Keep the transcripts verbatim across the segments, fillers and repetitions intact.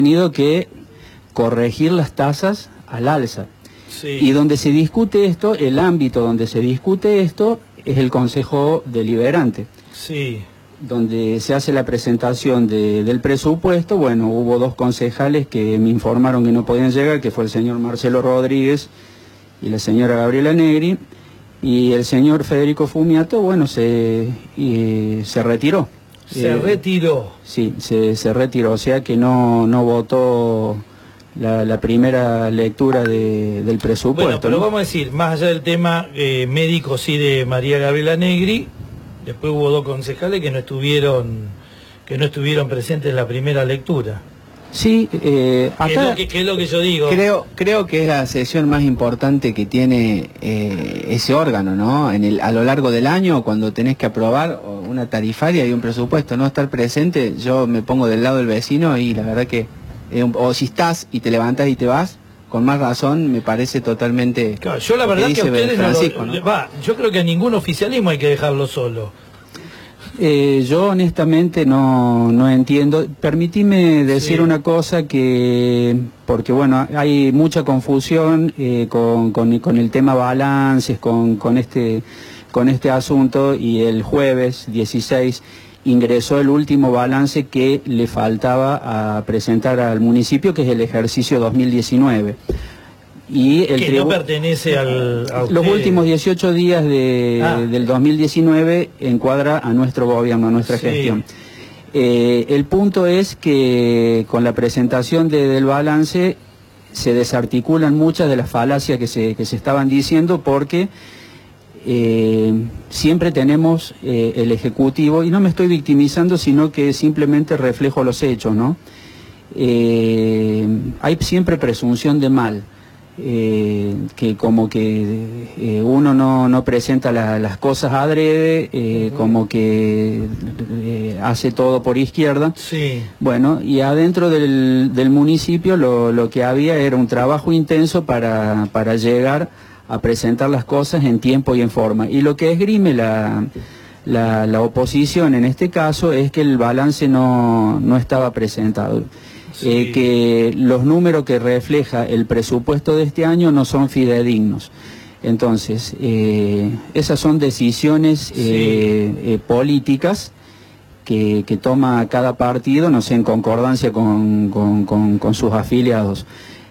tenido que corregir las tasas al alza. Sí. Y donde se discute esto, el ámbito donde se discute esto es el Consejo Deliberante. Sí. Donde se hace la presentación de, del presupuesto. Bueno, hubo dos concejales que me informaron que no podían llegar, que fue el señor Marcelo Rodríguez y la señora Gabriela Negri, y el señor Federico Fumiato, bueno, se, y, se retiró. Se eh, retiró. Sí, se, se retiró, o sea que no, no votó la, la primera lectura de, del presupuesto. Bueno, pero ¿no? vamos a decir, más allá del tema eh, médico, sí, de María Gabriela Negri, después hubo dos concejales que no estuvieron, que no estuvieron presentes en la primera lectura. Sí, eh, acá... ¿Qué es lo que, qué es lo que yo digo? Creo, creo que es la sesión más importante que tiene eh, ese órgano, ¿no? En el, a lo largo del año, cuando tenés que aprobar una tarifaria y un presupuesto, no estar presente, yo me pongo del lado del vecino y la verdad que, eh, o si estás y te levantás y te vas, con más razón me parece totalmente... Claro, yo la verdad que, que a ustedes Francisco, no lo, ¿no? va, yo creo que a ningún oficialismo hay que dejarlo solo. Eh, yo honestamente no, no entiendo. Permitime decir Sí. una cosa que, porque bueno, hay mucha confusión eh, con, con, con el tema balances, con, con, este, con este asunto, y el jueves dieciséis ingresó el último balance que le faltaba a presentar al municipio, que es el ejercicio dos mil diecinueve. Y el que no pertenece al, a los últimos dieciocho días de, ah. del dos mil diecinueve encuadra a nuestro gobierno, a nuestra sí. gestión. Eh, el punto es que con la presentación de, del balance se desarticulan muchas de las falacias que se, que se estaban diciendo, porque eh, siempre tenemos eh, el Ejecutivo, y no me estoy victimizando, sino que simplemente reflejo los hechos, ¿no? Eh, hay siempre presunción de mal. Eh, que como que eh, uno no, no presenta la, las cosas adrede, eh, uh-huh. como que eh, hace todo por izquierda. Sí. Bueno, y adentro del, del municipio lo, lo que había era un trabajo intenso para, para llegar a presentar las cosas en tiempo y en forma. Y lo que esgrime la, la, la oposición en este caso es que el balance no, no estaba presentado. Sí. Eh, que los números que refleja el presupuesto de este año no son fidedignos. Entonces, eh, esas son decisiones eh, sí. eh, políticas que, que toma cada partido, no sé, en concordancia con, con, con, con sus afiliados.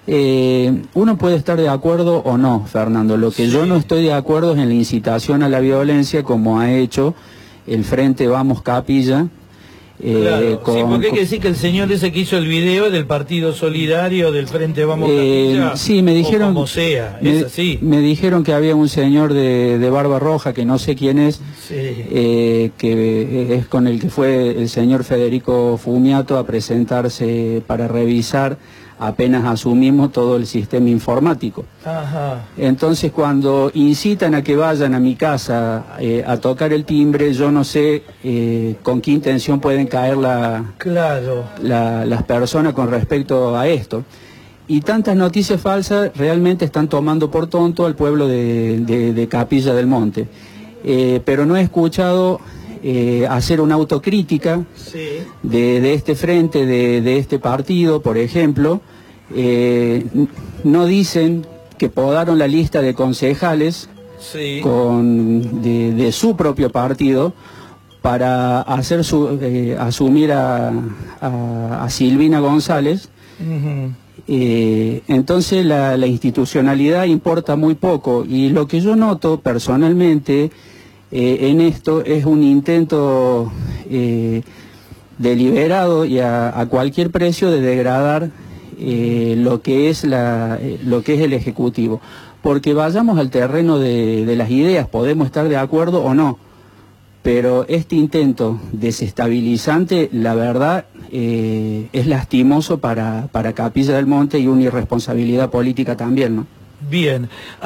Eh, uno puede estar de acuerdo o no, Fernando. Lo que sí. yo no estoy de acuerdo es en la incitación a la violencia, como ha hecho el Frente Vamos Capilla. Eh, claro, con, sí, porque hay que decir que el señor ese que hizo el video es del Partido Solidario, del Frente Vamos eh, Capilla, sí, me dijeron, o como sea, me, es así. Me dijeron que había un señor de, de barba roja, que no sé quién es, sí. eh, que es con el que fue el señor Federico Fumiato a presentarse para revisar apenas asumimos todo el sistema informático. Ajá. Entonces, cuando incitan a que vayan a mi casa eh, a tocar el timbre, yo no sé eh, con qué intención pueden caer la, claro. la, las personas con respecto a esto. Y tantas noticias falsas realmente están tomando por tonto al pueblo de, de, de Capilla del Monte. Eh, pero no he escuchado eh, hacer una autocrítica sí. de, de este frente, de, de este partido, por ejemplo. Eh, no dicen que podaron la lista de concejales sí. con, de, de su propio partido para hacer su, eh, asumir a, a, a Silvina González. Uh-huh. eh, entonces la, la institucionalidad importa muy poco, y lo que yo noto personalmente eh, en esto es un intento eh, deliberado y a, a cualquier precio de degradar Eh, lo que es la, eh, lo que es el Ejecutivo, porque vayamos al terreno de, de las ideas, podemos estar de acuerdo o no, pero este intento desestabilizante, la verdad, eh, es lastimoso para, para Capilla del Monte, y una irresponsabilidad política también, ¿no? Bien.